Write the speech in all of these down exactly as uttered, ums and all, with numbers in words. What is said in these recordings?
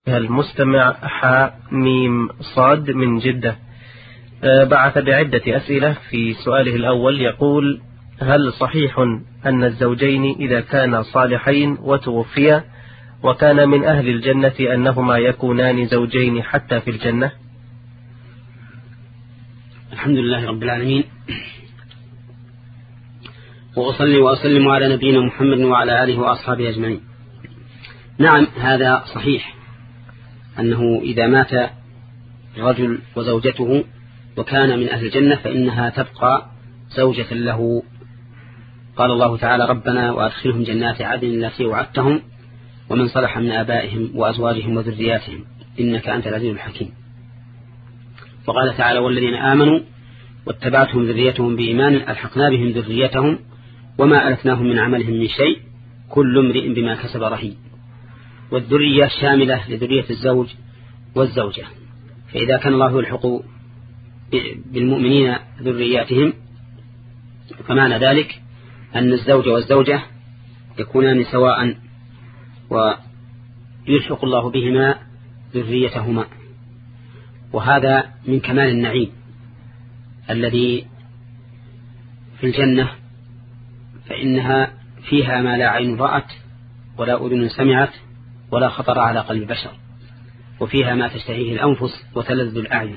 المستمع حاء ميم صاد من جدة بعث بعدة أسئلة. في سؤاله الأول يقول: هل صحيح أن الزوجين إذا كانا صالحين وتوفيا وكان من أهل الجنة أنهما يكونان زوجين حتى في الجنة؟ الحمد لله رب العالمين، وأصلي وأسلم على نبينا محمد وعلى آله وأصحابه أجمعين. نعم، هذا صحيح أنه إذا مات رجل وزوجته وكان من أهل الجنة فإنها تبقى زوجة له. قال الله تعالى: ربنا وأدخلهم جنات عدن التي وعدتهم ومن صلح من آبائهم وأزواجهم وذرياتهم إنك أنت العزيز الحكيم. وقال تعالى: والذين آمنوا واتبعتهم ذريتهم بإيمان ألحقنا بهم ذريتهم وما ألفناهم من عملهم من شيء كل امرئ بما كسب رهين. والذرية شاملة لذرية الزوج والزوجة، فإذا كان الله يلحق بالمؤمنين ذرياتهم فمعنى ذلك أن الزوج والزوجة يكونان سواء ويلحق الله بهما ذريتهما. وهذا من كمال النعيم الذي في الجنة، فإنها فيها ما لا عين رأت ولا أذن سمعت ولا خطر على قلب بشر، وفيها ما تشتهيه الأنفس وتلذ الأعين،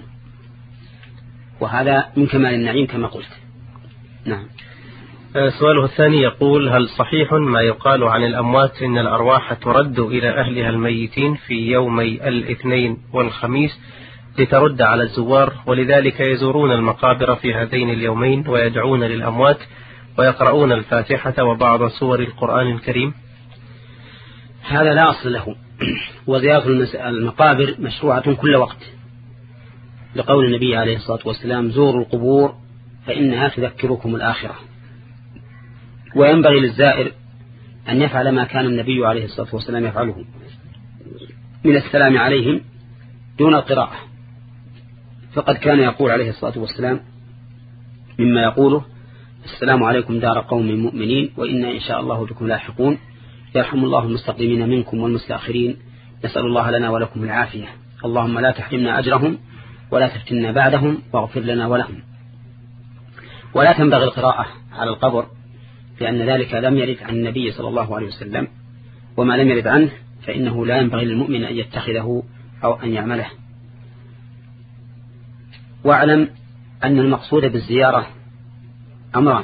وهذا من كمال النعيم كما قلت. نعم. سؤاله الثاني يقول: هل صحيح ما يقال عن الأموات إن الأرواح ترد إلى أهلها الميتين في يومي الاثنين والخميس لترد على الزوار، ولذلك يزورون المقابر في هذين اليومين ويدعون للأموات ويقرؤون الفاتحة وبعض سور القرآن الكريم؟ هذا لا أصل له، وزيارة المقابر مشروعة كل وقت، لقول النبي عليه الصلاة والسلام: زوروا القبور فإنها تذكركم الآخرة. وينبغي للزائر أن يفعل ما كان النبي عليه الصلاة والسلام يفعله من السلام عليهم دون القراءة، فقد كان يقول عليه الصلاة والسلام مما يقوله: السلام عليكم دار قوم مؤمنين وإنا إن شاء الله بكم لاحقون، يرحم الله المستقدمين منكم والمستأخرين، نسأل الله لنا ولكم العافية، اللهم لا تحرمنا أجرهم ولا تفتنا بعدهم واغفر لنا ولهم. ولا تنبغي القراءة على القبر، لأن ذلك لم يرد عن النبي صلى الله عليه وسلم، وما لم يرد عنه فإنه لا ينبغي للمؤمن أن يتخذه أو أن يعمله. واعلم أن المقصود بالزيارة أمران: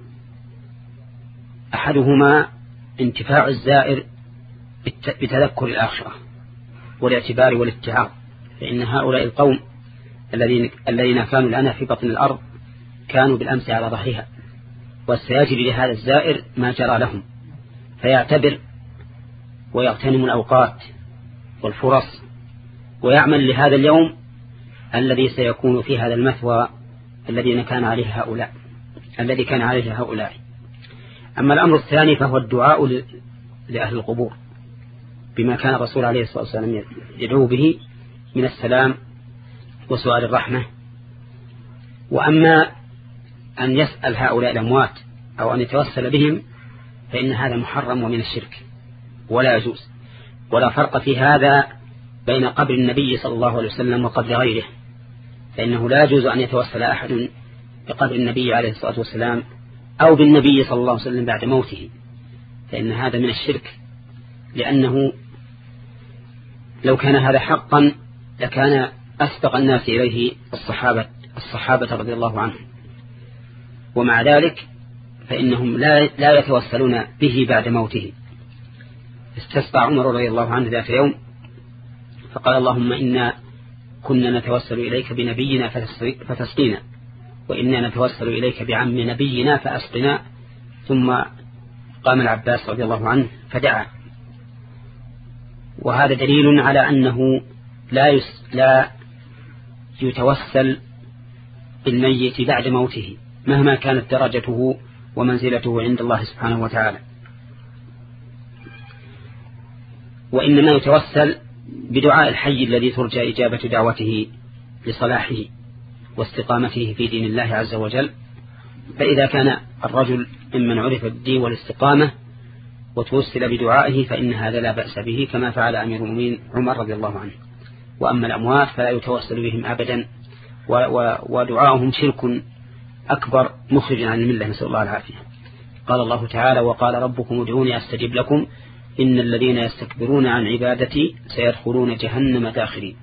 أحدهما انتفاع الزائر بتذكر الآخرة والاعتبار والاتعاظ، فإن هؤلاء القوم الذين الذين كانوا لنا في بطن الأرض كانوا بالأمس على ظهرها، وسيجري لهذا الزائر ما جرى لهم، فيعتبر ويغتنم الأوقات والفرص ويعمل لهذا اليوم الذي سيكون في هذا المثوى الذي كان عليه هؤلاء الذي كان عليه هؤلاء. أما الأمر الثاني فهو الدعاء لأهل القبور بما كان الرسول عليه الصلاة والسلام يدعو به من السلام وسؤال الرحمة. وأما أن يسأل هؤلاء الأموات أو أن يتوسل بهم فإن هذا محرم ومن الشرك ولا يجوز، ولا فرق في هذا بين قبر النبي صلى الله عليه وسلم وقبر غيره، فإنه لا يجوز أن يتوسل أحد بقبر النبي عليه الصلاة والسلام أو بالنبي صلى الله عليه وسلم بعد موته، فإن هذا من الشرك، لأنه لو كان هذا حقا لكان أسبق الناس إليه الصحابة الصحابة رضي الله عنهم، ومع ذلك فإنهم لا, لا يتوسلون به بعد موته. استسقى عمر رضي الله عنه ذات يوم فقال: اللهم إنا كنا نتوسل إليك بنبينا فتسقينا، وإنا نتوسل إليك بعم نبينا فأسقنا. ثم قام العباس رضي الله عنه فدعا. وهذا دليل على أنه لا, يس لا يتوسل بالميت بعد موته مهما كانت درجته ومنزلته عند الله سبحانه وتعالى، وإنما يتوسل بدعاء الحي الذي ترجى إجابة دعوته لصلاحه واستقامته في دين الله عز وجل. فإذا كان الرجل ممن عرف بالدين والاستقامة وتوسل بدعائه فإن هذا لا بأس به، كما فعل أمير المؤمنين عمر رضي الله عنه. وأما الأموات فلا يتوسل بهم أبدا، ودعاؤهم شرك أكبر مخرج عن الملة، نسأل الله العافية. قال الله تعالى: وقال ربكم ادعوني أستجب لكم إن الذين يستكبرون عن عبادتي سيدخلون جهنم داخرين.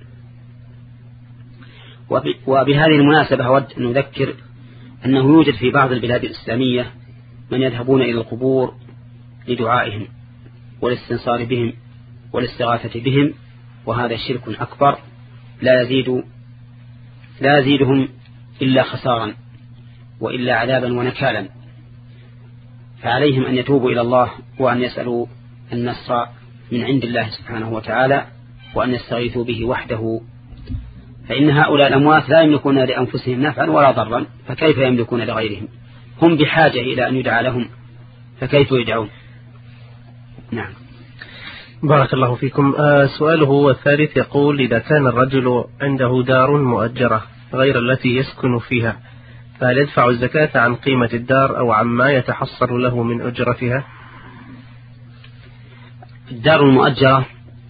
وبهذه المناسبة أود أن نذكر أنه يوجد في بعض البلاد الإسلامية من يذهبون إلى القبور لدعائهم والاستنصار بهم والاستغاثة بهم، وهذا شرك أكبر لا يزيد لا يزيدهم إلا خسارا وإلا عذابا ونكالا. فعليهم أن يتوبوا إلى الله وأن يسألوا النصر من عند الله سبحانه وتعالى، وأن يستغيثوا به وحده، فإن هؤلاء الأموات لا يملكون لأنفسهم نفعا ولا ضرا، فكيف يملكون لغيرهم؟ هم بحاجة إلى أن يدعى لهم، فكيف يدعون؟ نعم. بارك الله فيكم. آه سؤاله الثالث يقول: إذا كان الرجل عنده دار مؤجرة غير التي يسكن فيها، فهل يدفع الزكاة عن قيمة الدار أو عما يتحصل له من أجرتها؟ الدار المؤجرة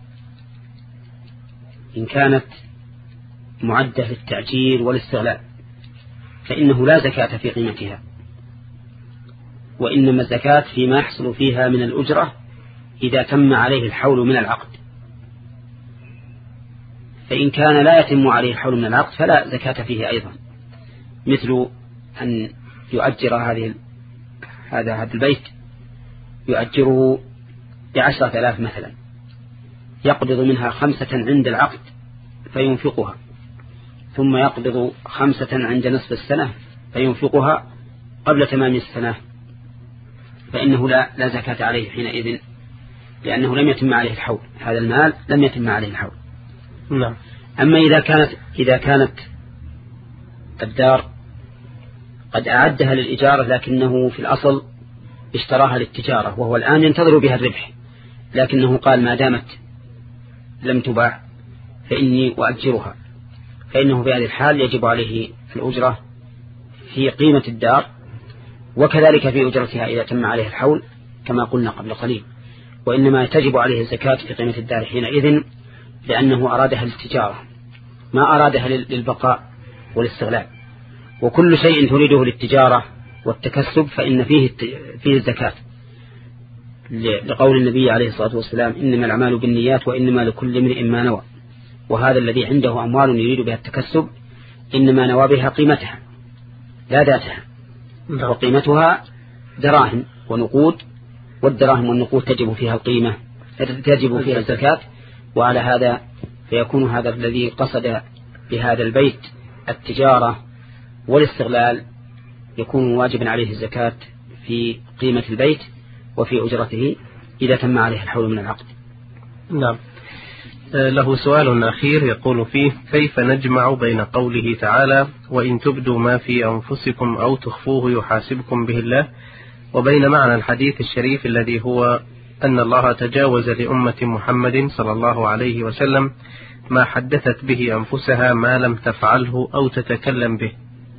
إن كانت معدة للتأجير والاستغلال فإنه لا زكاة في قيمتها، وإنما الزكاة فيما يحصل فيها من الأجرة إذا تم عليه الحول من العقد. فإن كان لا يتم عليه الحول من العقد فلا زكاة فيه أيضا، مثل أن يؤجر هذه هذا هذا البيت يؤجره بعشرة آلاف مثلا، يقبض منها خمسة عند العقد فينفقها، ثم يقبض خمسة عند نصف السنة فينفقها قبل تمام السنة، فإنه لا, لا زكاة عليه حينئذ، لأنه لم يتم عليه الحول، هذا المال لم يتم عليه الحول. نعم. أما إذا كانت إذا كانت الدار قد أعدها للإجارة لكنه في الأصل اشتراها للتجارة وهو الآن ينتظر بها الربح، لكنه قال ما دامت لم تباع فإني أؤجرها، فإنه في هذه الحال يجب عليه الأجرة في قيمة الدار، وكذلك في أجرتها إذا تم عليه الحول كما قلنا قبل قليل. وإنما تجب عليه الزكاة في قيمة الدار حينئذ لأنه أرادها للتجارة ما أرادها للبقاء والاستغلال، وكل شيء تريده للتجارة والتكسب فإن فيه فيه الزكاة، لقول النبي عليه الصلاة والسلام: إنما الأعمال بالنيات وإنما لكل امرئ ما نوى. وهذا الذي عنده أموال يريد بها التكسب إنما نوى بها قيمتها لا ذاتها، وقيمتها دراهم ونقود، والدراهم والنقود تجب فيها القيمة تجب فيها الزكاة. وعلى هذا فيكون هذا الذي قصد بهذا البيت التجارة والاستغلال يكون واجبا عليه الزكاة في قيمة البيت وفي أجرته إذا تم عليه الحول من العقد. نعم. له سؤال أخير يقول فيه: كيف نجمع بين قوله تعالى: وإن تبدوا ما في أنفسكم أو تخفوه يحاسبكم به الله، وبين معنى الحديث الشريف الذي هو أن الله تجاوز لأمة محمد صلى الله عليه وسلم ما حدثت به أنفسها ما لم تفعله أو تتكلم به؟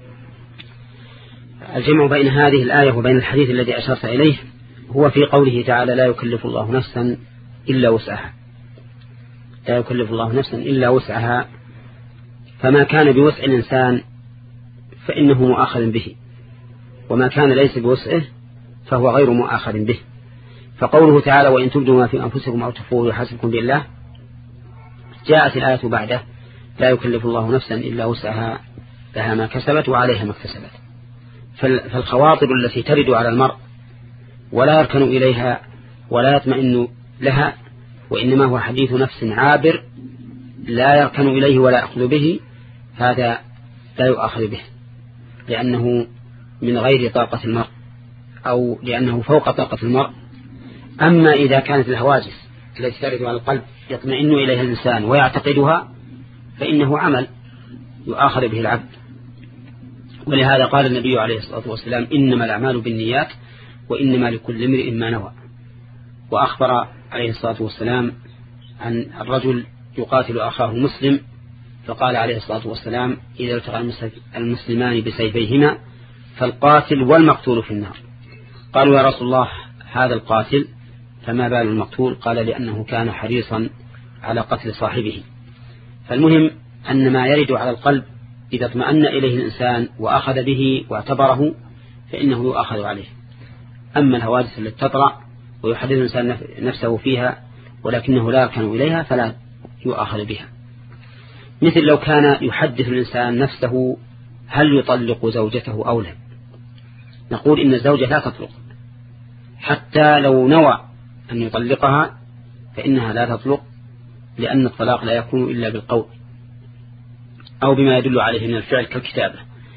الجمع بين هذه الآية وبين الحديث الذي أشرت إليه هو في قوله تعالى: لا يكلف الله نفسا إلا وسعها. لا يكلف الله نفسا إلا وسعها، فما كان بوسع الإنسان فإنه مؤاخذ به، وما كان ليس بوسعه فهو غير مؤاخذ به. فقوله تعالى: وإن تبدوا ما في أنفسكم أو تخفوه يحاسبكم بالله، جاءت الآية بعده: لا يكلف الله نفسا إلا وسعها لها ما كسبت وعليها ما اكتسبت. فالخواطر التي ترد على المرء ولا يركن إليها ولا يطمئن لها، وإنما هو حديث نفس عابر لا يركن إليه ولا يأخذ به، هذا لا يؤخذ به لأنه من غير طاقة المرء أو لأنه فوق طاقة المرء. أما إذا كانت الهواجس التي ترد على القلب يطمئن إليها الإنسان ويعتقدها فإنه عمل يؤخذ به العبد. ولهذا قال النبي عليه الصلاة والسلام: إنما الأعمال بالنيات وإنما لكل امرئ ما نوى. وأخبر عليه الصلاة والسلام عن الرجل يقاتل أخاه المسلم، فقال عليه الصلاة والسلام: إذا التقى المسلمان بسيفيهما فالقاتل والمقتول في النار. قالوا: يا رسول الله، هذا القاتل فما بال المقتول؟ قال لأنه كان حريصا على قتل صاحبه. فالمهم أن ما يرد على القلب إذا اطمأن إليه الإنسان وأخذ به واعتبره فإنه يؤخذ عليه. أما الحوادث التي تطرأ ويحدث الإنسان نفسه فيها ولكنه لا يركن إليها فلا يؤخذ بها. مثل لو كان يحدث الإنسان نفسه هل يطلق زوجته أو لا، نقول إن الزوجة لا تطلق، حتى لو نوى أن يطلقها فإنها لا تطلق، لأن الطلاق لا يكون إلا بالقول أو بما يدل عليه من الفعل كالكتابة،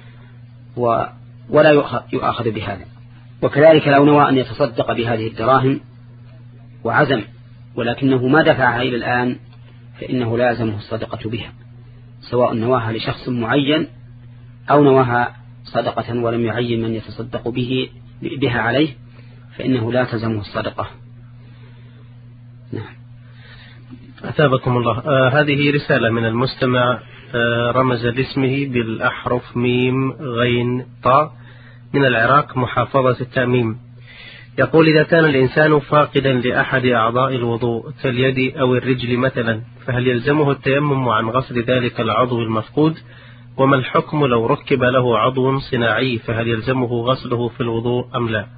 ولا يؤخذ بهذا. وكذلك لو نوى أن يتصدق بهذه الدراهم وعزم ولكنه ما دفعها إلى الآن فإنه لا يلزمه الصدقة بها، سواء نواها لشخص معين أو نواها صدقة ولم يعين من يتصدق به بها عليه فإنه لا تلزمه الصدقة. نعم. أثابكم الله. آه هذه رسالة من المستمع، آه رمز لاسمه بالأحرف ميم غين طاء، من العراق محافظة التأميم. يقول: إذا كان الإنسان فاقدا لأحد أعضاء الوضوء كاليد أو الرجل مثلا، فهل يلزمه التيمم عن غسل ذلك العضو المفقود؟ وما الحكم لو ركب له عضو صناعي، فهل يلزمه غسله في الوضوء أم لا؟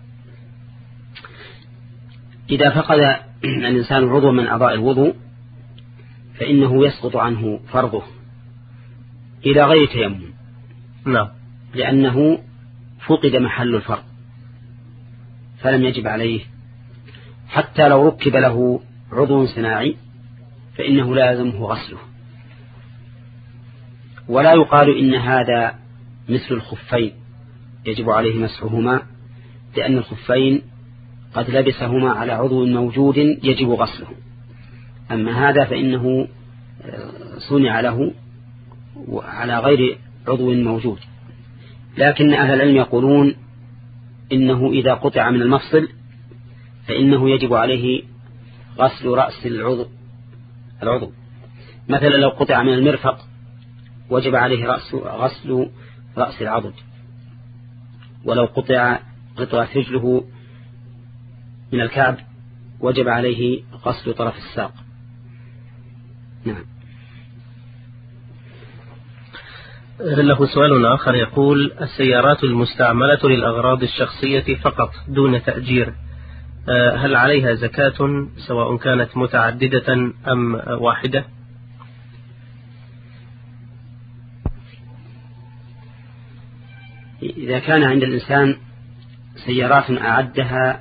إذا فقد الإنسان عضو من أعضاء الوضوء فإنه يسقط عنه فرضه إلى غير تيمم. نعم. لأنه فقد محل الفرض فلم يجب عليه، حتى لو ركب له عضو صناعي فإنه لا يلزمه غسله. ولا يقال إن هذا مثل الخفين يجب عليه مسحهما، لأن الخفين قد لبسهما على عضو موجود يجب غسله، أما هذا فإنه صنع له على غير عضو موجود. لكن أهل العلم يقولون إنه إذا قطع من المفصل فإنه يجب عليه غسل رأس العضو العضو مثلا لو قطع من المرفق وجب عليه رأس غسل رأس العضد، ولو قطع قطعة رجله من الكعب وجب عليه غسل طرف الساق. نعم. له سؤال آخر يقول: السيارات المستعملة للأغراض الشخصية فقط دون تأجير، هل عليها زكاة سواء كانت متعددة أم واحدة؟ إذا كان عند الإنسان سيارات أعدها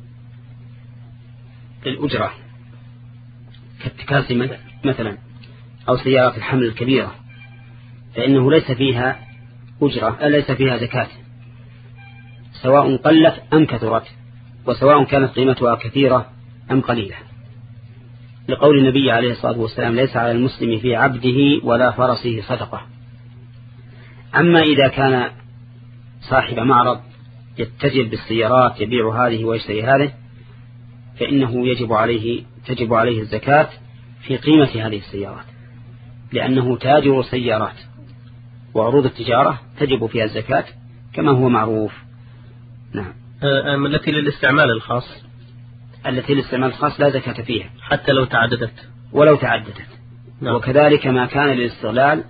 للأجرة كالتكاسي مثلا أو سيارات الحمل الكبيرة فإنه ليس فيها أجرة، ليس فيها زكاة، سواء قلت أم كثرت، وسواء كانت قيمتها كثيرة أم قليلة، لقول النبي عليه الصلاة والسلام: ليس على المسلم في عبده ولا فرسه صدقة. أما إذا كان صاحب معرض يتجر بالسيارات يبيع هذه ويشتري هذه فإنه يجب عليه تجب عليه الزكاة في قيمة هذه السيارات، لأنه تاجر سيارات، وعروض التجارة تجب فيها الزكاة كما هو معروف. نعم. التي للاستعمال الخاص التي للاستعمال الخاص لا زكاة فيها حتى لو تعددت ولو تعددت. نعم. وكذلك ما كان للاستغلال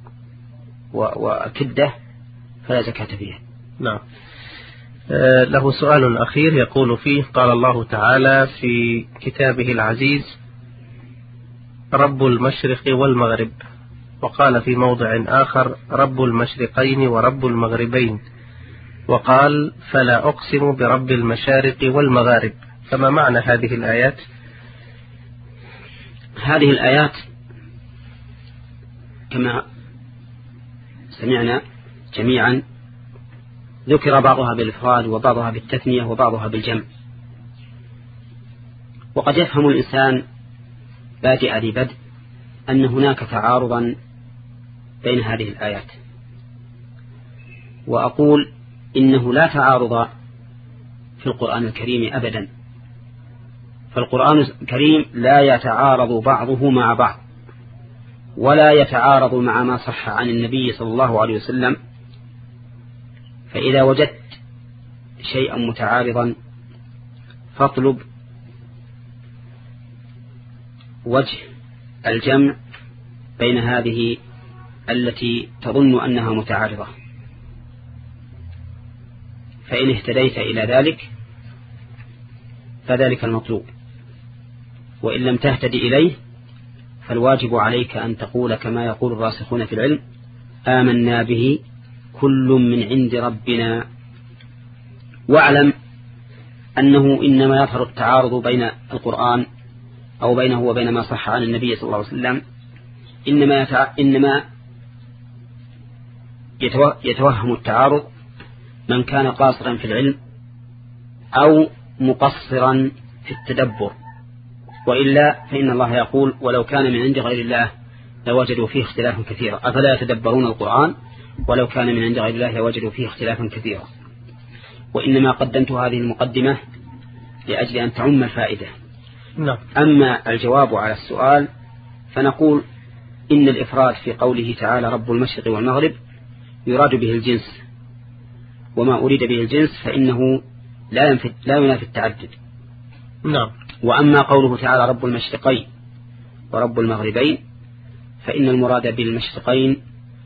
وكدة فلا زكاة فيها. نعم. له سؤال أخير يقول فيه: قال الله تعالى في كتابه العزيز: رب المشرق والمغرب، وقال في موضع آخر: رب المشرقين ورب المغربين، وقال: فلا أقسم برب المشارق والمغارب. فما معنى هذه الآيات؟ هذه الآيات كما سمعنا جميعا ذكر بعضها بالإفراد وبعضها بالتثنية وبعضها بالجمع، وقد يفهم الإنسان بادئ ذي بدء أن هناك تعارضا بين هذه الآيات، وأقول إنه لا تعارض في القرآن الكريم أبدا، فالقرآن الكريم لا يتعارض بعضه مع بعض ولا يتعارض مع ما صح عن النبي صلى الله عليه وسلم. فإذا وجدت شيئا متعارضا فاطلب وجه الجمع بين هذه التي تظن أنها متعارضة، فإن اهتديت إلى ذلك فذلك المطلوب، وإن لم تهتدي إليه فالواجب عليك أن تقول كما يقول الراسخون في العلم: آمنا به كل من عند ربنا. واعلم أنه إنما يظهر التعارض بين القرآن أو بينه وبين ما صح عن النبي صلى الله عليه وسلم إنما, يتع... إنما يتو... يتوهم التعارض من كان قاصرا في العلم أو مقصرا في التدبر، وإلا فإن الله يقول: ولو كان من عند غير الله لوجدوا فيه اختلافا كثيرا، أفلا يتدبرون القرآن ولو كان من عند غير الله لوجدوا فيه اختلافا كثيرا. وإنما قدمت هذه المقدمة لأجل أن تعم الفائدة. نعم. أما الجواب على السؤال فنقول إن الإفراد في قوله تعالى رب المشرق والمغرب يراد به الجنس، وما أريد به الجنس فإنه لا ينفي لا ينافي التعدد. نعم. وأما قوله تعالى رب المشرقين ورب المغربين فإن المراد بالمشرقين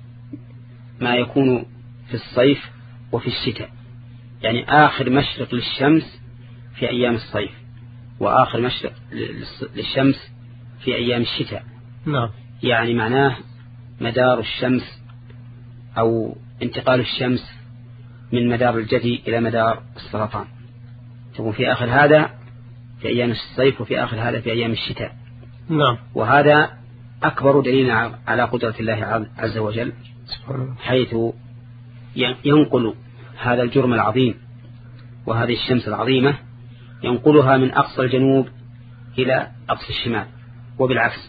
ما يكون في الصيف وفي الشتاء، يعني آخر مشرق للشمس في أيام الصيف وآخر مشرق للشمس في أيام الشتاء. نعم. يعني معناه مدار الشمس أو انتقال الشمس من مدار الجدي إلى مدار السرطان، تكون في آخر هذا في أيام الصيف وفي آخر هذا في أيام الشتاء. نعم. وهذا أكبر دليل على قدرة الله عز وجل، حيث ينقل هذا الجرم العظيم وهذه الشمس العظيمة ينقلها من أقصى الجنوب إلى أقصى الشمال وبالعكس،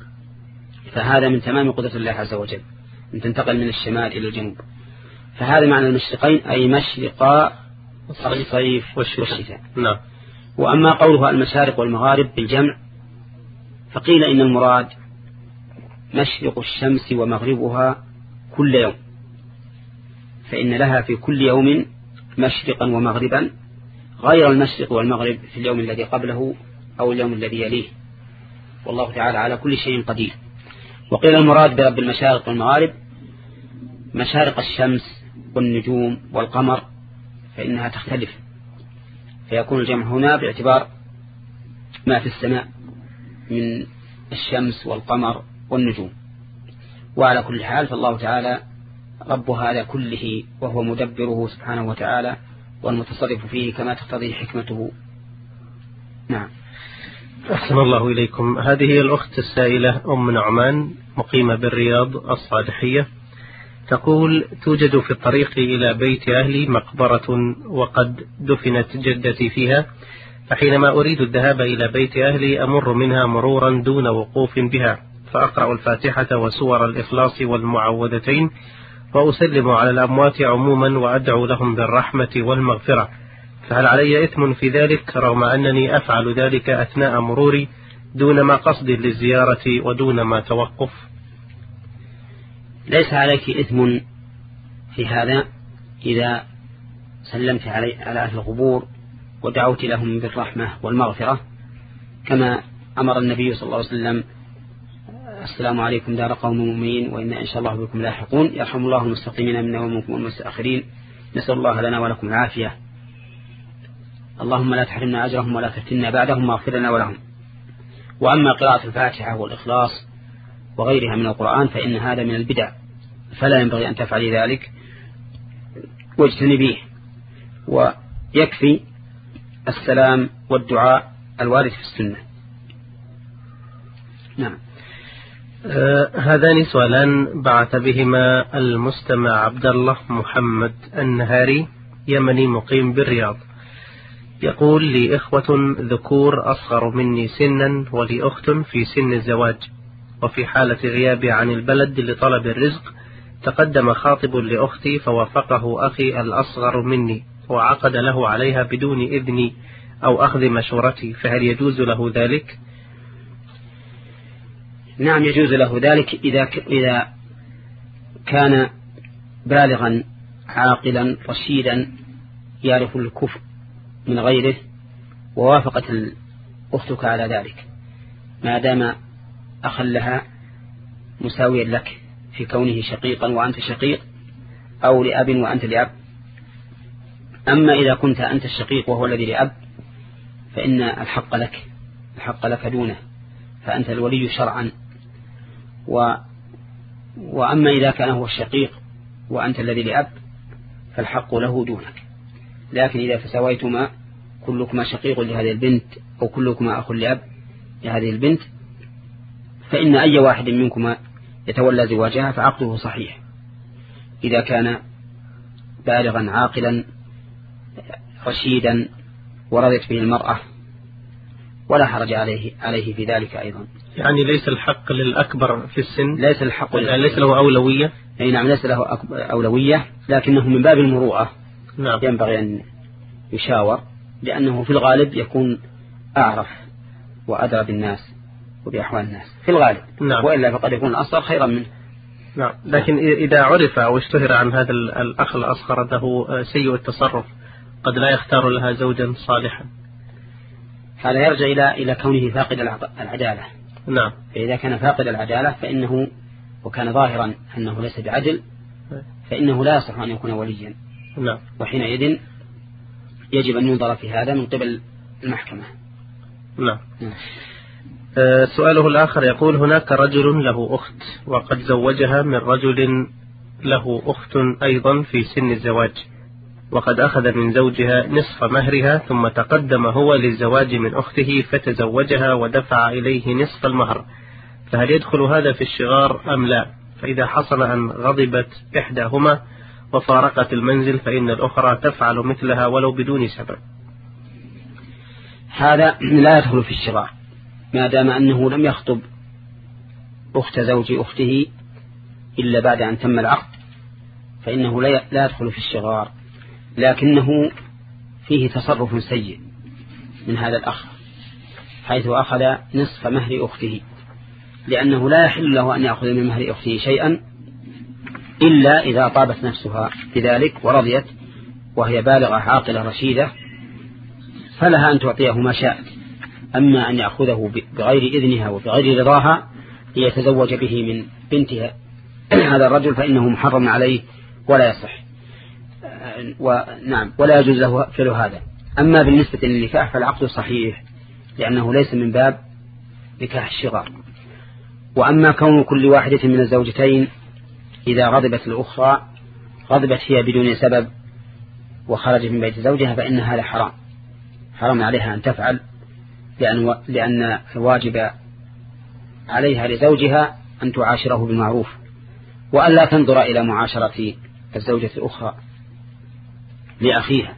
فهذا من تمام قدرة الله عز وجل أن تنتقل من الشمال إلى الجنوب. فهذا معنى المشرقين أي مشرقا الصيف والشتاء. نعم. وأما قولها المشارق والمغارب بالجمع فقيل إن المراد مشرق الشمس ومغربها كل يوم، فإن لها في كل يوم مشرقا ومغربا غير المشرق والمغرب في اليوم الذي قبله أو اليوم الذي يليه، والله تعالى على كل شيء قدير. وقيل المراد برب المشارق والمغارب مشارق الشمس والنجوم والقمر، فإنها تختلف، فيكون الجمع هنا باعتبار ما في السماء من الشمس والقمر والنجوم. وعلى كل حال فالله تعالى رب هذا كله، وهو مدبره سبحانه وتعالى والمتصرف فيه كما تقتضي حكمته. نعم. أحسن الله إليكم. هذه الأخت السائلة أم نعمان مقيمة بالرياض الصالحية تقول: توجد في الطريق إلى بيت أهلي مقبرة وقد دفنت جدتي فيها، فحينما أريد الذهاب إلى بيت أهلي أمر منها مرورا دون وقوف بها، فأقرأ الفاتحة وسور الإخلاص والمعوذتين وأسلم على الأموات عموما وأدعو لهم بالرحمة والمغفرة، فهل علي إثم في ذلك رغم أنني أفعل ذلك أثناء مروري دون ما قصد للزيارة ودون ما توقف؟ ليس عليك إثم في هذا إذا سلمت على أهل القبور ودعوت لهم بالرحمة والمغفرة، كما أمر النبي صلى الله عليه وسلم: السلام عليكم دار قوم مؤمنين وإنا إن شاء الله بكم لاحقون، يرحم الله المستقيمين منا ومنكم والمستأخرين، نسأل الله لنا ولكم العافية، اللهم لا تحرمنا أجرهم ولا تفتنا بعدهم واغفر لنا ولهم. وأما قراءة الفاتحة والإخلاص وغيرها من القرآن فإن هذا من البدع، فلا ينبغي أن تفعلي ذلك واجتنبيه، ويكفي السلام والدعاء الوارد في السنة. نعم. آه هذان سؤالان بعث بهما المستمع عبد الله محمد النهاري يمني مقيم بالرياض، يقول: لي إخوة ذكور أصغر مني سنا ولي أخت في سن الزواج، وفي حالة غيابي عن البلد لطلب الرزق تقدم خاطب لأختي فوافقه أخي الأصغر مني وعقد له عليها بدون إذني أو أخذ مشورتي، فهل يجوز له ذلك؟ نعم يجوز له ذلك إذا إذا كان بالغا عاقلا رشيدا يعرف الكفء من غيره ووافقت أختك على ذلك. ما دام أخا لها مساويا لك في كونه شقيقا وأنت شقيق، أو لأب وأنت لأب. أما إذا كنت أنت الشقيق وهو الذي لأب فإن الحق لك، الحق لك دونه، فأنت الولي شرعا. و وأما إذا كان هو الشقيق وأنت الذي لأب فالحق له دونك. لكن إذا تساويتما كلكما شقيق لهذه البنت أو كلكما أخ لأب لهذه البنت فإن أي واحد منكما يتولى زواجها فعقده صحيح إذا كان بالغا عاقلا رشيدا ورضت به المرأة، ولا حرج عليه عليه في ذلك أيضا. يعني ليس الحق للأكبر في السن، ليس الحق يعني ليس له أولوية. أي نعم، ليس له أولوية، لكنه من باب المروءة. نعم. ينبغي أن يشاور، لأنه في الغالب يكون أعرف وأدرى بالناس وبأحوال الناس في الغالب. نعم. وإلا فقد يكون الأصغر خيرا منه. نعم. لكن إذا عرف أو اشتهر عن هذا الأخ الأصغر أنه سيء التصرف قد لا يختار لها زوجا صالحا، هذا يرجع إلى إلى كونه فاقد العدالة. نعم. فإذا كان فاقد العدالة فإنه وكان ظاهرا أنه ليس بعدل فإنه لا يصح أن يكون وليا. نعم. وحينئذ يجب أن ينظر في هذا من قبل المحكمة. نعم. نعم. أه سؤاله الآخر يقول: هناك رجل له أخت وقد زوجها من رجل له أخت أيضا في سن الزواج، وقد أخذ من زوجها نصف مهرها ثم تقدم هو للزواج من أخته فتزوجها ودفع إليه نصف المهر، فهل يدخل هذا في الشغار أم لا؟ فإذا حصل أن غضبت إحداهما وفارقت المنزل فإن الأخرى تفعل مثلها ولو بدون سبب. هذا لا يدخل في الشغار ما دام أنه لم يخطب أخت زوج أخته إلا بعد أن تم العقد، فإنه لا يدخل في الشغار، لكنه فيه تصرف سيء من هذا الأخ حيث أخذ نصف مهر أخته، لأنه لا يحل له أن يأخذ من مهر أخته شيئا إلا إذا طابت نفسها بذلك ورضيت وهي بالغة عاقلة رشيدة فلها أن تعطيه ما شاءت. أما أن يأخذه بغير إذنها وبغير رضاها ليتزوج به من بنتها هذا الرجل فإنه محرم عليه ولا يصح، ونعم ولا يجوز له فعل هذا. أما بالنسبة للنكاح فالعقد صحيح لأنه ليس من باب نكاح الشغار. وأما كون كل واحدة من الزوجتين إذا غضبت الأخرى غضبت هي بدون سبب وخرجت من بيت زوجها فإن هذا حرام، حرام عليها أن تفعل، لأن, لأن الواجب عليها لزوجها أن تعاشره بالمعروف وأن لا تنظر إلى معاشرة الزوجة الأخرى لأخيها.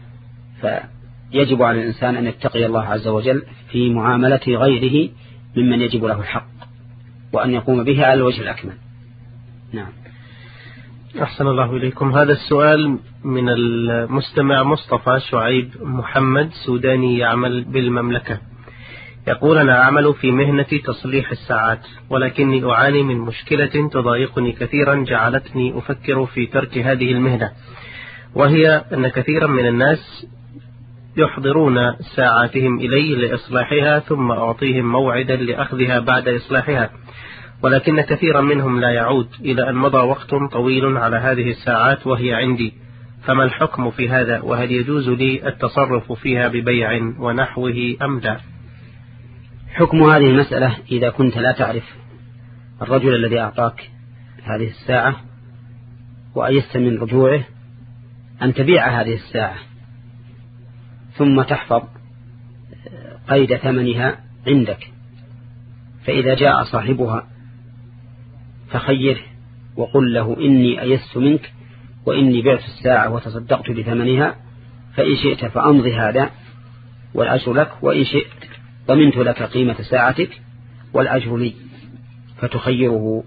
فيجب على الإنسان أن يتقي الله عز وجل في معاملة غيره ممن يجب له الحق وأن يقوم بها على الوجه الأكمل. نعم. أحسن الله إليكم. هذا السؤال من المستمع مصطفى شعيب محمد سوداني يعمل بالمملكة، يقول: أنا أعمل في مهنة تصليح الساعات، ولكني أعاني من مشكلة تضايقني كثيرا جعلتني أفكر في ترك هذه المهنة، وهي أن كثيرا من الناس يحضرون ساعاتهم إلي لإصلاحها ثم أعطيهم موعدا لأخذها بعد إصلاحها، ولكن كثيرا منهم لا يعود إلى أن مضى وقت طويل على هذه الساعات وهي عندي، فما الحكم في هذا؟ وهل يجوز لي التصرف فيها ببيع ونحوه أم لا؟ حكم هذه المسألة إذا كنت لا تعرف الرجل الذي أعطاك هذه الساعة وأيست من رجوعه أن تبيع هذه الساعة ثم تحفظ قيد ثمنها عندك، فإذا جاء صاحبها فخيره وقل له: إني أيست منك وإني بعت الساعة وتصدقت بثمنها، فإن شئت فأمضي هذا والأجر لك، وإن شئت ضمنت لك قيمة ساعتك والأجر لي، فتخيره.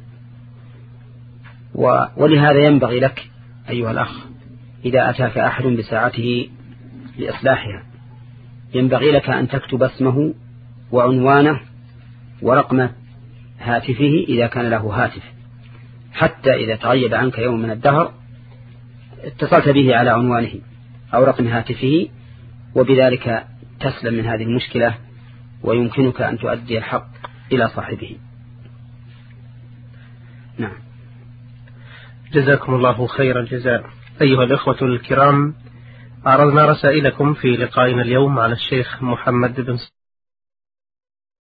ولهذا ينبغي لك أيها الأخ إذا أتاك أحد بساعته لإصلاحها ينبغي لك أن تكتب اسمه وعنوانه ورقم هاتفه إذا كان له هاتف، حتى إذا تغيب عنك يوم من الدهر اتصلت به على عنوانه أو رقم هاتفه، وبذلك تسلم من هذه المشكلة ويمكنك أن تؤدي الحق إلى صاحبه. نعم. جزاكم الله خير الجزاء. أيها الإخوة الكرام، عرضنا رسائلكم في لقائنا اليوم على الشيخ محمد بن